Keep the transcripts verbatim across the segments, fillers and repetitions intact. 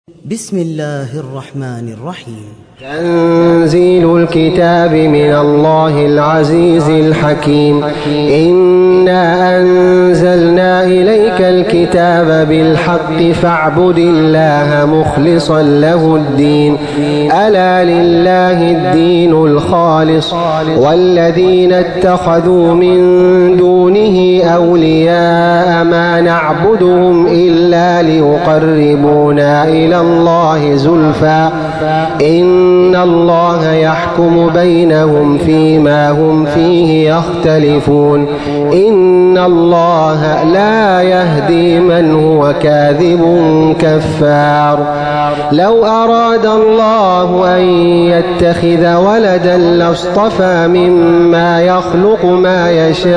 بسم الله الرحمن الرحيم. تنزيل الكتاب من الله العزيز الحكيم. إنا أنزلنا إليك الكتاب بالحق فاعبد الله مخلصا له الدين ألا لله الدين الخالص والذين اتخذوا من دونه أولياء ما نعبدهم إلا ليقربونا إلى الله زلفى إن الله يحكم بينهم فيما هم فيه يختلفون إن الله لا يهدي من هو كاذب كفار. لو أراد الله أن يتخذ ولدا لاصطفى مما يخلق ما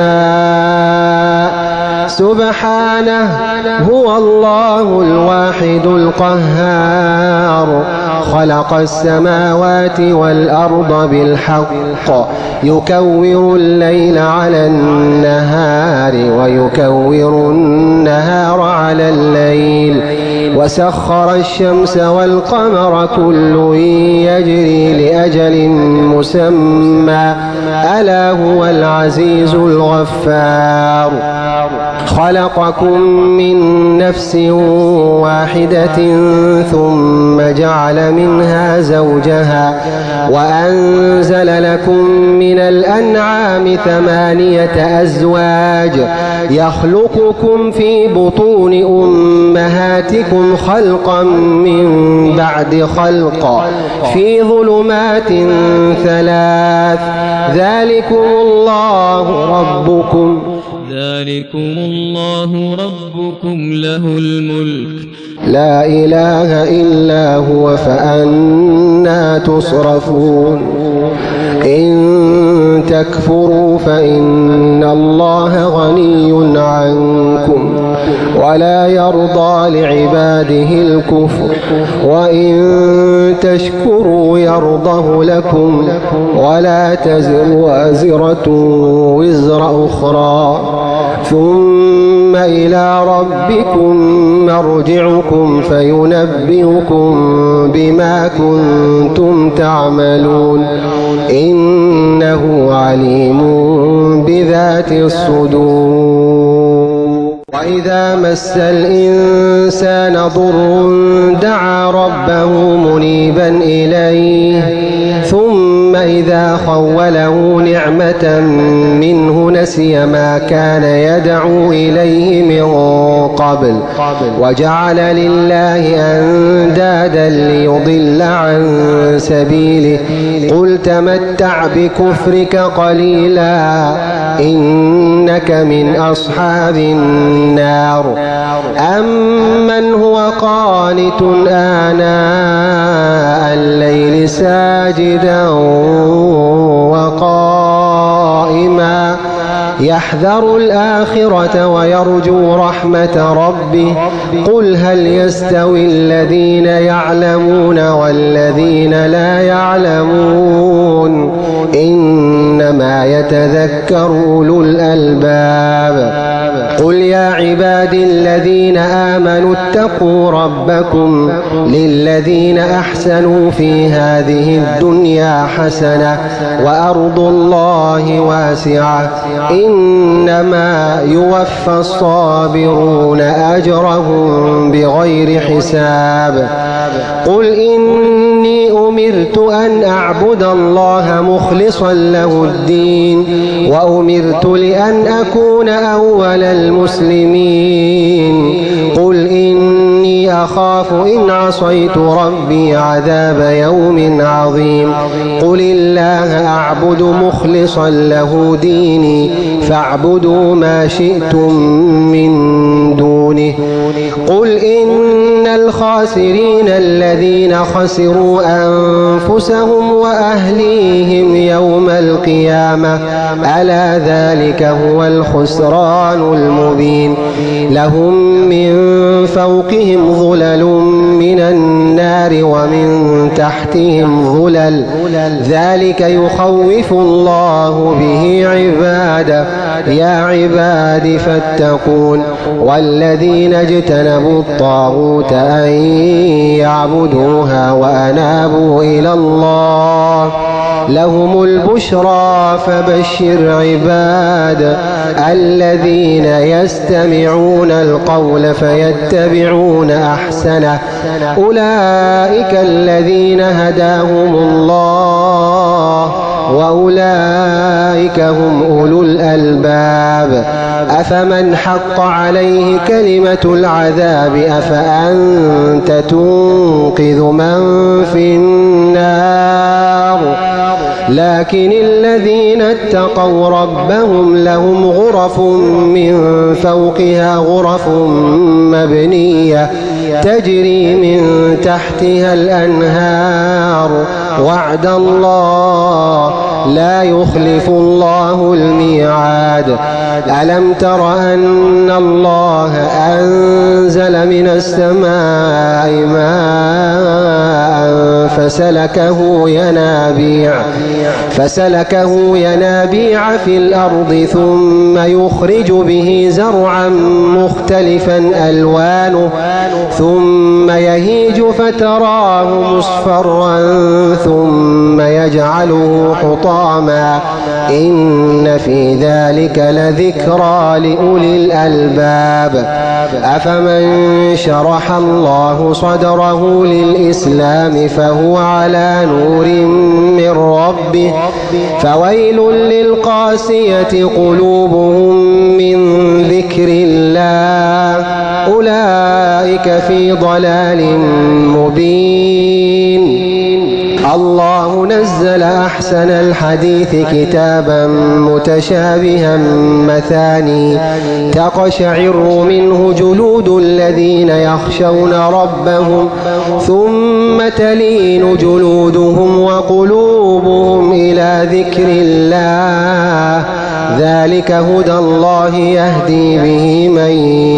يشاء سبحانه هو الله الواحد القهار. خلق السماوات والأرض بالحق يكور الليل على النهار ويكور النهار على الليل وسخر الشمس والقمر كل يجري لأجل مسمى ألا هو العزيز الغفار. خلقكم من نفس واحدة ثم جعل منها زوجها وأنزل لكم من الأنعام ثمانية أزواج يخلقكم في بطون أمهاتكم خلقا من بعد خلق في ظلمات ثلاث ذلكم الله ربكم ذلكم الله ربكم له الملك لا إله إلا هو فأنى تصرفون. إن تكفروا فإن الله غني عنكم ولا يرضى لعباده الكفر وإن تشكروا يرضه لكم ولا تزر وازرة وزر أخرى ثم إلى ربكم مرجعكم فينبئكم بما كنتم تعملون إنه عليم بذات الصدور. وإذا مس الإنسان ضر دعا ربه منيبا إليه ثم إذا خوله نعمة منه نسي ما كان يدعو إليه من قبل وجعل لله أندادا ليضل عن سبيله قل تمتع بكفرك قليلا إنك من أصحاب النار. أمن هو قانت آناء الليل ساجدا وقائما يحذر الآخرة ويرجو رحمة ربه قل هل يستوي الذين يعلمون والذين لا يعلمون إنما يتذكر أولو الألباب. قل يا عبادي الذين آمنوا اتقوا ربكم للذين أحسنوا في هذه الدنيا حسنة وأرض الله واسعة إنما يوفى الصابرون أجرهم بغير حساب. قل إني أمرت أن أعبد الله مخلصا له الدين وأمرت لأن أكون أول المسلمين. قل إني أخاف إن عصيت ربي عذاب يوم عظيم. قل الله أعبد مخلصا له ديني فاعبدوا ما شئتم من دونه. قل إن الخاسرين الذين خسروا أنفسهم وأهليهم يوم القيامة ألا ذلك هو الخسران المبين. لهم من فوقهم ظلل من النار ومن تحتهم ظلل ذلك يخوف الله به عباده يا عباد فاتقون والذين اجتنبوا الطاغوت أن يعبدوها وأنابوا إلى الله لهم البشرى فبشر عباد الذين يستمعون القول فيتبعون أحسنه أولئك الذين هداهم الله وأولئك هم أولو الألباب أفمن حق عليه كلمة العذاب أفأنت تنقذ من في النار لكن الذين اتقوا ربهم لهم غرف من فوقها غرف مبنية تجري من تحتها الأنهار وعد الله لا يخلف الله الميعاد ألم تر أن الله أنزل من السماء ماء فسلكه ينابيع فسلكه ينابيع في الأرض ثم يخرج به زرعا مختلفا ألوانه ثم يهيج فتراه مصفرا ثم يجعله حطاما إن في ذلك لذكرى لأولي الألباب أفمن شرح الله صدره للإسلام فهو على نور من ربه فويل للقاسية قلوبهم من ذكر الله أولئك في ضلال مبين الله نزل أحسن الحديث كتابا متشابها مثاني تقشعر منه جلود الذين يخشون ربهم ثم تلين جلودهم وقلوبهم إلى ذكر الله ذلك هدى الله يهدي به من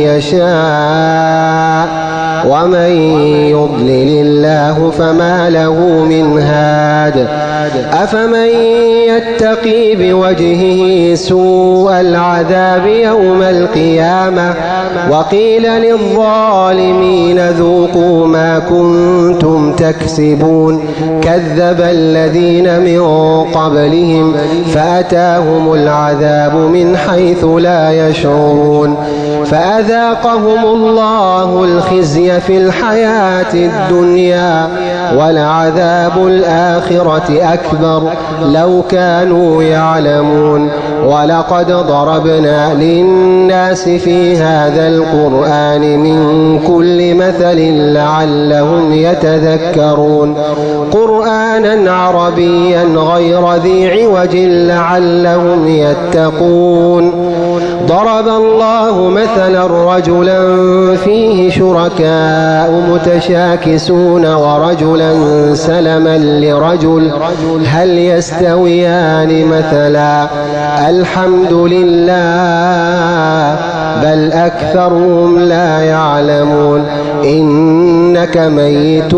يشاء ومن يضلل الله فما له من هاد أفمن يتقي بوجهه سوء العذاب يوم القيامة وقيل للظالمين ذوقوا ما كنتم تكسبون كذب الذين من قبلهم فأتاهم العذاب من حيث لا يشعرون فأذاقهم الله الخزي في الحياة الدنيا ولعذاب الآخرة أكبر لو كانوا يعلمون ولقد ضربنا للناس في هذا القرآن من كل مثل لعلهم يتذكرون قرآنا عربيا غير ذي عوج لعلهم يتقون ضرب الله مثلا رجلا فيه شركاء متشاكسون ورجلا سلما لرجل هل يستويان مثلا الحمد لله بل أكثرهم لا يعلمون إنك ميت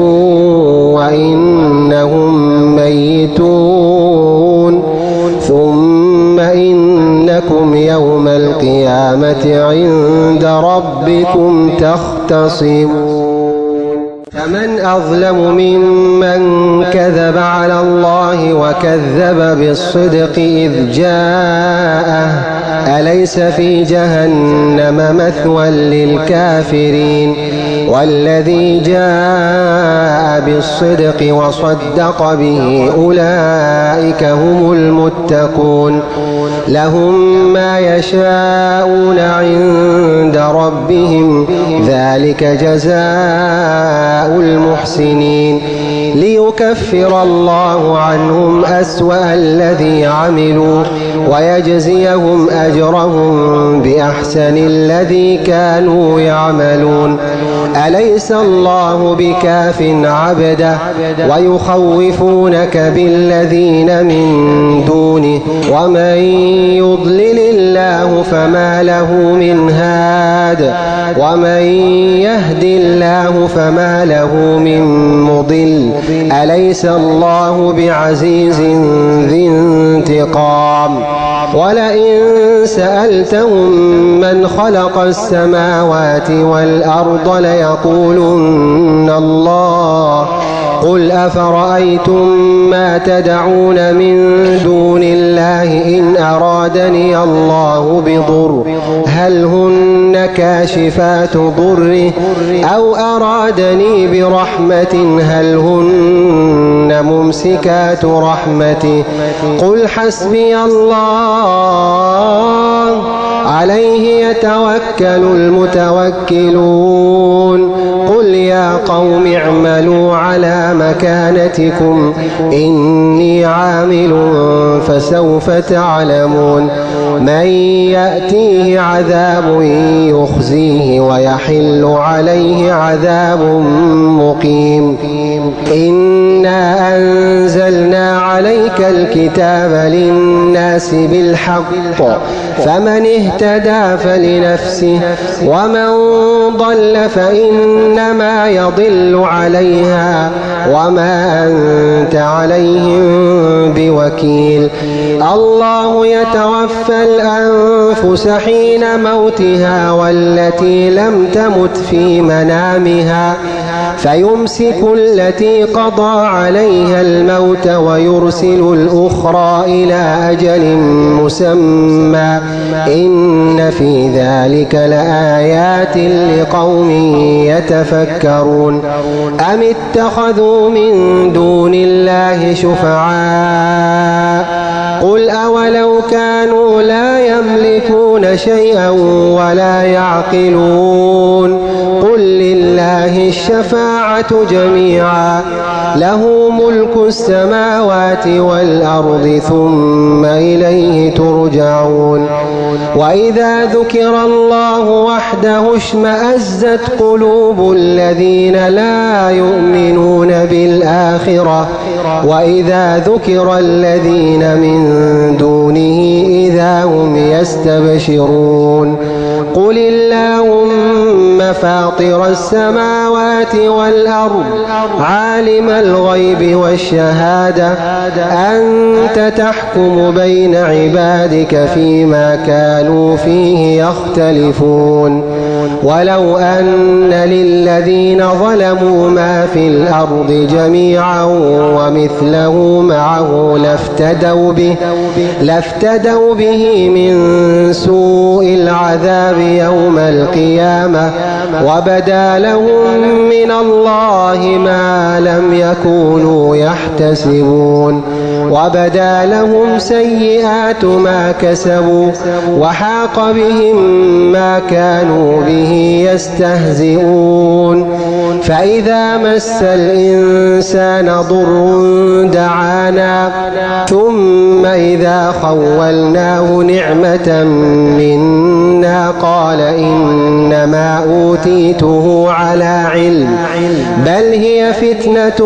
وإنهم ميتون ثم إنكم يوم القيامة عند ربكم تختصمون فمن أظلم ممن كذب على الله وكذب بالصدق إذ جاءه أليس في جهنم مثوى للكافرين والذي جاء بالصدق وصدق به أولئك هم المتقون لهم ما يشاءون عند ربهم ذلك جزاء المحسنين ليكفر الله عنهم أسوأ الذي عملوا ويجزيهم أجرهم بأحسن الذي كانوا يعملون أليس الله بكاف عبده ويخوفونك بالذين من دونه ومن يضلل الله فما له من هاد ومن يهد الله فما له من مضل أليس الله بعزيز ذي انتقام ولئن سألتهم من خلق السماوات والأرض ليقولن الله قل أفرأيتم ما تدعون من دون الله إن أرادني الله بضر هل هن كاشفات ضره أو أرادني برحمة هل هن ممسكات رحمته قل حسبي الله عليه يتوكل المتوكلون قل يا قوم اعملوا على مكانتكم إني عامل فسوف تعلمون من يأتيه عذاب يخزيه ويحل عليه عذاب مقيم إنا أنزلنا عليك الكتاب للناس بالحق فمن اهتدى فلنفسه ومن ضل فإنما يضل عليها وما أنت عليهم بوكيل الله يتوفى الأنفس حين موتها والتي لم تمت في منامها فيمسك التي قضى عليها الموت ويرسل الأخرى إلى أجل مسمى إن في ذلك لآيات لقوم يتفكرون أم اتخذوا من دون الله شفعاء قل أولو كانوا لا يملكون شيئا ولا يعقلون قل لله الشفاعة جميعا له ملك السماوات والأرض ثم إليه ترجعون وإذا ذكر الله وحده اشمأزت قلوب الذين لا يؤمنون بالآخرة وإذا ذكر الذين من دونه إذا هم يستبشرون قل اللهم فاطر السماوات والأرض عالم الغيب والشهادة أنت تحكم بين عبادك فيما كانوا فيه يختلفون ولو أن للذين ظلموا ما في الأرض جميعا ومثله معه لافتدوا به, لافتدوا به من سوء العذاب يوم القيامة وبدا لهم من الله ما لم يكونوا يحتسبون وبدا لهم سيئات ما كسبوا وحاق بهم ما كانوا به يستهزئون فإذا مس الإنسان ضر دعانا ثم إذا خولناه نعمة منا قال إنما أوتيته على علم بل هي فتنة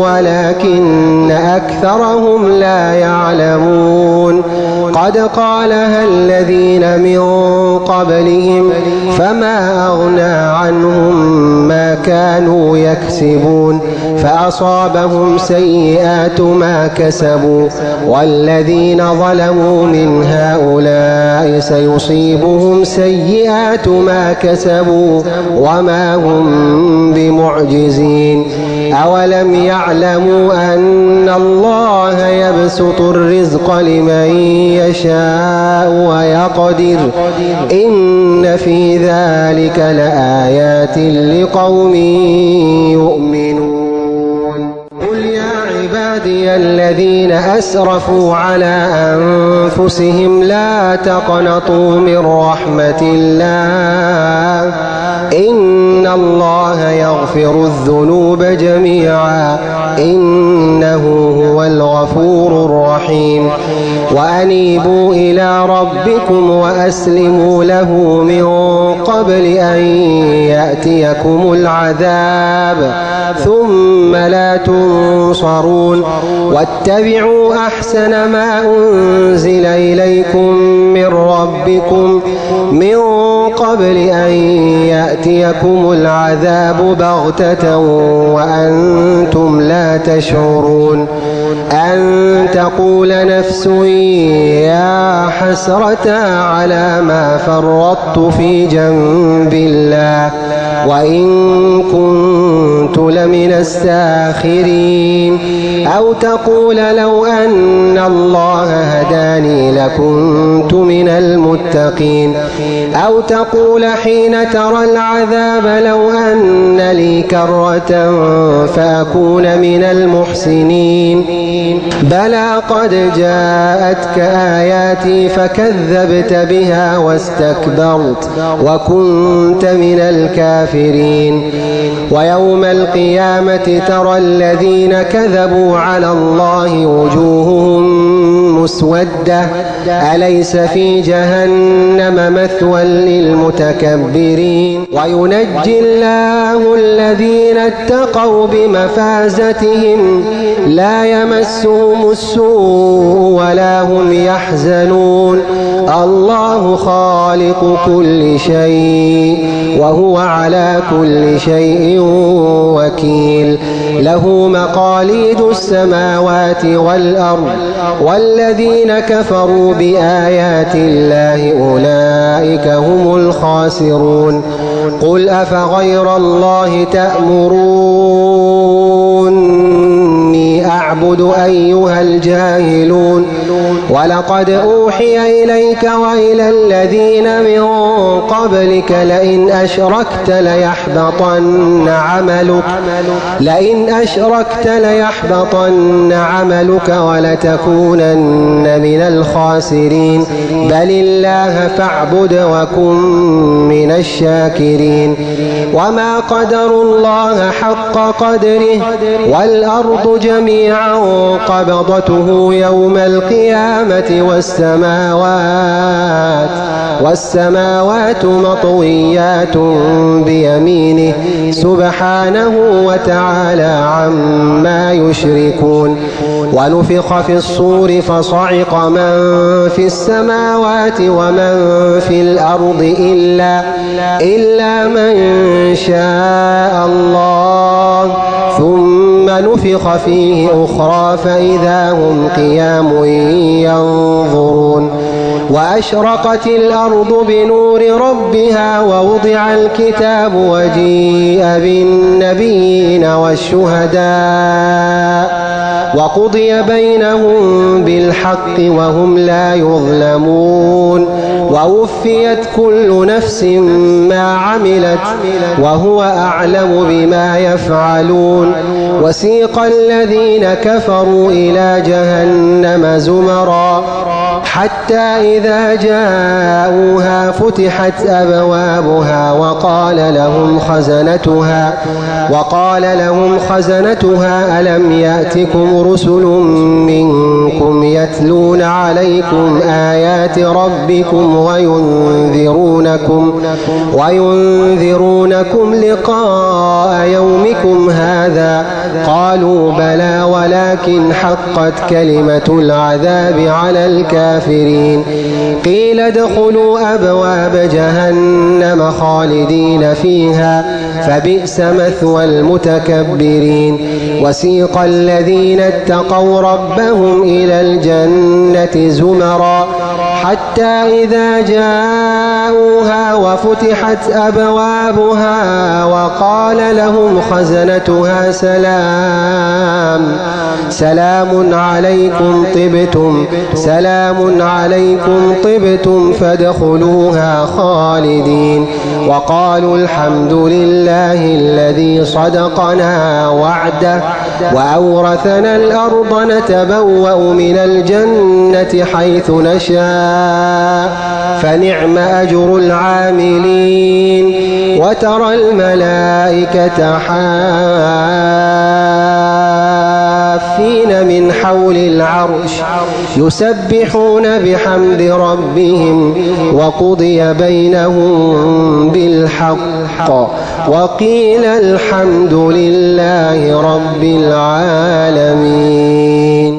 ولكن أكثرهم لا يعلمون قد قالها الذين من قبلهم فما أغنى عنهم ما كانوا يكسبون فأصابهم سيئات ما كسبوا والذين ظلموا من هؤلاء سيصيبهم سيئات ما كسبوا وما هم بمعجزين أولم يعلموا أن الله يبسط الرزق لمن يشاء ويقدر إن في ذلك لآيات لقوم يؤمنون قل يا عبادي الذين أسرفوا على أنفسهم لا تقنطوا من رحمة الله إن الله يغفر الذنوب جميعا إنه هو الغفور الرحيم وأنيبوا إلى ربكم وأسلموا له من قبل أن يأتيكم العذاب ثم لا تنصرون واتبعوا أحسن ما أنزل إليكم من ربكم من قبل أن يأتيكم العذاب بغتة وأنتم لا تشعرون أن تقول نفس يا حسرة على ما فرطت في جنب الله وإن كنت لمن الساخرين أو تقول لو أن الله هداني لكنت من المتقين أو تقول حين ترى العذاب لو أن لي كرة فأكون من المحسنين بلى قد جاءتك آياتي فكذبت بها واستكبرت وكنت من الكافرين ويوم القيامة ترى الذين كذبوا على الله وجوههم مسودة أليس في جهنم مثوى للمتكبرين وينجي الله الذين اتقوا بمفازتهم لا يمسهم السوء ولا هم يحزنون الله خالق كل شيء وهو على كل شيء وكيل له مقاليد السماوات والأرض والذين كفروا بآيات الله أولئك هم الخاسرون قل أفغير الله تأمروني أعبد أيها الجاهلون ولقد أوحي إليك وإلى الذين من قبلك لئن أشركت ليحبطن عملك لئن أشركت ليحبطن عملك ولتكونن من الخاسرين بل الله فاعبد وكن من الشاكرين وما قدروا الله حق قدره والأرض جميعا قبضته يوم القيامة والسماوات والسماوات مطويات بيمينه سبحانه وتعالى عما يشركون ونفخ في الصور فصعق من في السماوات ومن في الأرض إلا, إلا من شاء الله ثم نفخ فيه أخرى فإذا هم قيام ينظرون وأشرقت الأرض بنور ربها ووضع الكتاب وجيء بالنبيين والشهداء وقضي بينهم بالحق وهم لا يظلمون ووفيت كل نفس ما عملت وهو أعلم بما يفعلون وسيق الذين كفروا إلى جهنم زمرا حتى إذا جاءوها فتحت أبوابها وقال لهم خزنتها وقال لهم خزنتها ألم يأتكم رسل منكم يتلون عليكم آيات ربكم وينذرونكم وينذرونكم لقاء يومكم هذا قالوا بلى ولكن حقت كلمة العذاب على الكافرين قيل ادخلوا أبواب جهنم خالدين فيها فبئس مثوى المتكبرين وسيق الذين اتقوا ربهم إلى الجنة زمرا حتى إذا جاءوها وفتحت أبوابها وقال لهم خزنتها سلام سلام عليكم طبتم سلام عليكم طبتم فادخلوها خالدين وقالوا الحمد لله الذي صدقنا وعده وأورثنا الأرض نتبوأ من الجنة حيث نشاء فنعم أجر العاملين وترى الملائكة حافين من حول العرش يسبحون بحمد ربهم وقضي بينهم بالحق وقيل الحمد لله رب العالمين.